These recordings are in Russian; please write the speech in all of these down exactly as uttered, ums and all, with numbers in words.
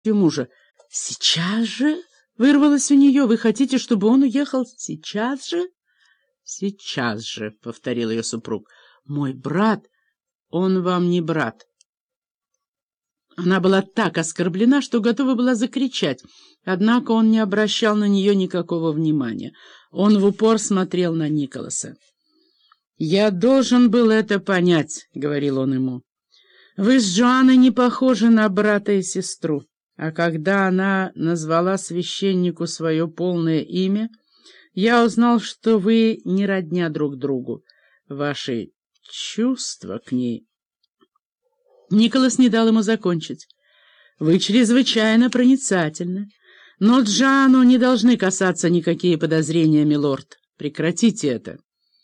мужа. «Сейчас же?» — вырвалось у нее. «Вы хотите, чтобы он уехал сейчас же?» «Сейчас же», — повторил ее супруг. «Мой брат, он вам не брат». Она была так оскорблена, что готова была закричать, однако он не обращал на нее никакого внимания. Он в упор смотрел на Николаса. «Я должен был это понять», — говорил он ему. «Вы с Джоанной не похожи на брата и сестру». А когда она назвала священнику свое полное имя, я узнал, что вы не родня друг другу. Ваши чувства к ней... Николас не дал ему закончить. Вы чрезвычайно проницательны. Но Джоанну не должны касаться никакие подозрения, милорд. Прекратите это.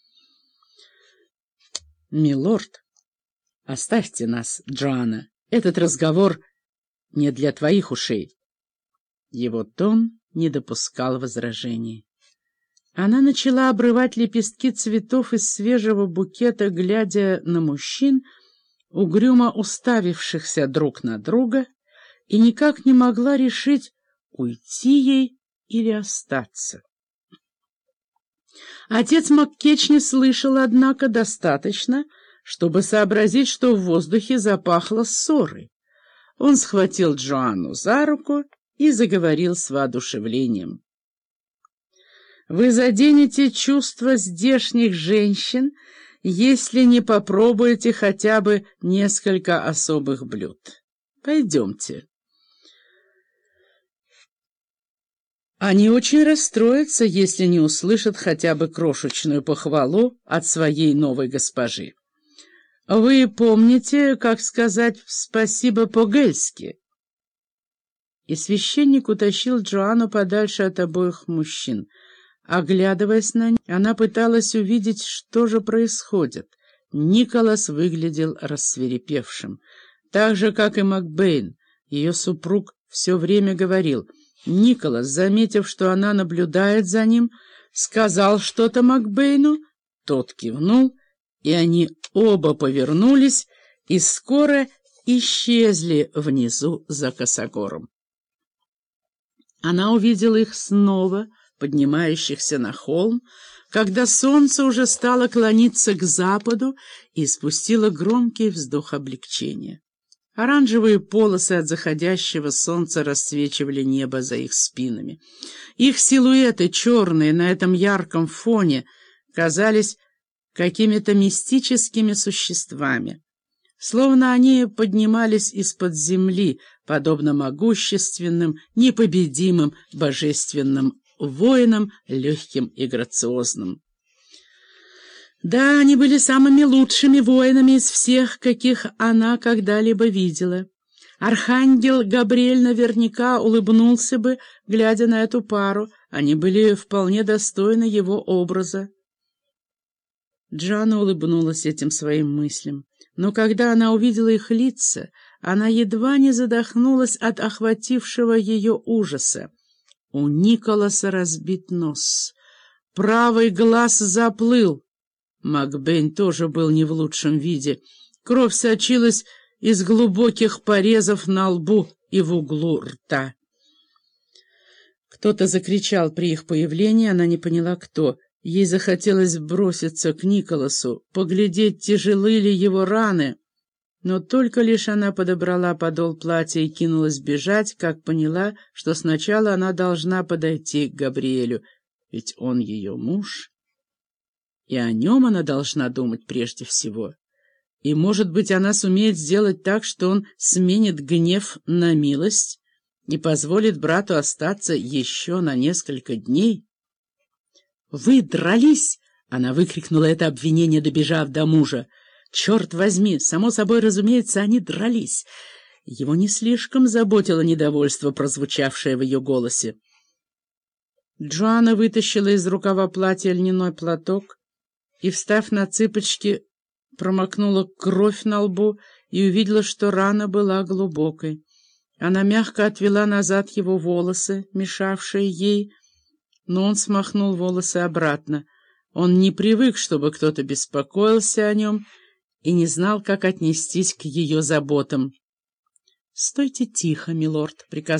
Милорд, оставьте нас, Джоанна. Этот разговор не для твоих ушей. Его тон не допускал возражений. Она начала обрывать лепестки цветов из свежего букета, глядя на мужчин, угрюмо уставившихся друг на друга, и никак не могла решить, уйти ей или остаться. Отец Маккечни слышал, однако, достаточно, чтобы сообразить, что в воздухе запахло ссорой. Он схватил Джоанну за руку и заговорил с воодушевлением. «Вы заденете чувства здешних женщин, если не попробуете хотя бы несколько особых блюд. Пойдемте». Они очень расстроятся, если не услышат хотя бы крошечную похвалу от своей новой госпожи. Вы помните, как сказать «спасибо по-гельски»?» И священник утащил Джоанну подальше от обоих мужчин. Оглядываясь на них, она пыталась увидеть, что же происходит. Николас выглядел рассвирепевшим. Так же, как и Макбейн, ее супруг все время говорил. Николас, заметив, что она наблюдает за ним, сказал что-то Макбейну, тот кивнул, и они оба повернулись и скоро исчезли внизу за косогором. Она увидела их снова, поднимающихся на холм, когда солнце уже стало клониться к западу, и спустило громкий вздох облегчения. Оранжевые полосы от заходящего солнца расцвечивали небо за их спинами. Их силуэты, черные на этом ярком фоне, казались какими-то мистическими существами. Словно они поднимались из-под земли, подобно могущественным, непобедимым божественным воинам, легким и грациозным. Да, они были самыми лучшими воинами из всех, каких она когда-либо видела. Архангел Габриэль наверняка улыбнулся бы, глядя на эту пару. Они были вполне достойны его образа. Джоанна улыбнулась этим своим мыслям, но когда она увидела их лица, она едва не задохнулась от охватившего ее ужаса. У Николаса разбит нос, правый глаз заплыл. Макбейн тоже был не в лучшем виде. Кровь сочилась из глубоких порезов на лбу и в углу рта. Кто-то закричал при их появлении, она не поняла, кто. Ей захотелось броситься к Николасу, поглядеть, тяжелы ли его раны. Но только лишь она подобрала подол платья и кинулась бежать, как поняла, что сначала она должна подойти к Габриэлю, ведь он ее муж, и о нем она должна думать прежде всего. И, может быть, она сумеет сделать так, что он сменит гнев на милость и позволит брату остаться еще на несколько дней. «Вы дрались!» — она выкрикнула это обвинение, добежав до мужа. «Черт возьми! Само собой, разумеется, они дрались!» Его не слишком заботило недовольство, прозвучавшее в ее голосе. Джоанна вытащила из рукава платья льняной платок и, встав на цыпочки, промокнула кровь на лбу и увидела, что рана была глубокой. Она мягко отвела назад его волосы, мешавшие ей, но он смахнул волосы обратно. Он не привык, чтобы кто-то беспокоился о нем, и не знал, как отнестись к ее заботам. «Стойте тихо, милорд», — приказал